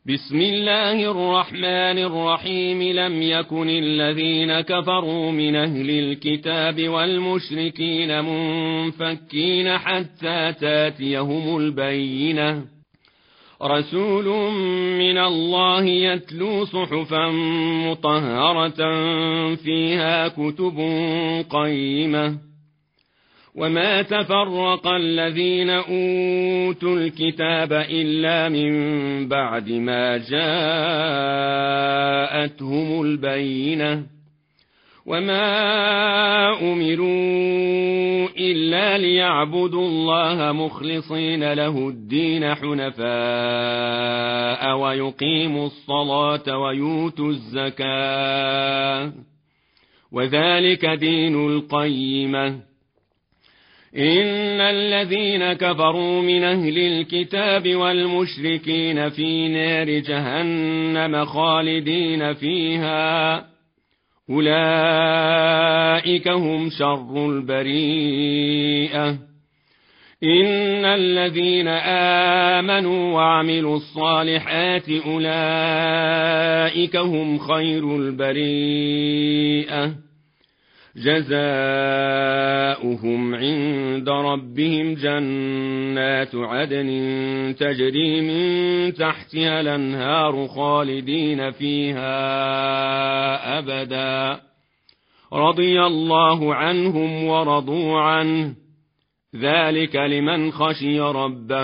بسم الله الرحمن الرحيم. لم يكن الذين كفروا من أهل الكتاب والمشركين منفكين حتى تاتيهم البينة. رسول من الله يتلو صحفا مطهرة فيها كتب قيمة. وما تفرق الذين أوتوا الكتاب إلا من بعد ما جاءتهم البينة. وما أمروا إلا ليعبدوا الله مخلصين له الدين حنفاء ويقيموا الصلاة ويؤتوا الزكاة وذلك دين القيمة. إن الذين كفروا من أهل الكتاب والمشركين في نار جهنم خالدين فيها أولئك هم شر البريئة. إن الذين آمنوا وعملوا الصالحات أولئك هم خير البريئة. جزاؤهم عند ربهم جنات عدن تجري من تحتها الأنهار خالدين فيها أبدا. رضي الله عنهم ورضوا عنه ذلك لمن خشي ربه.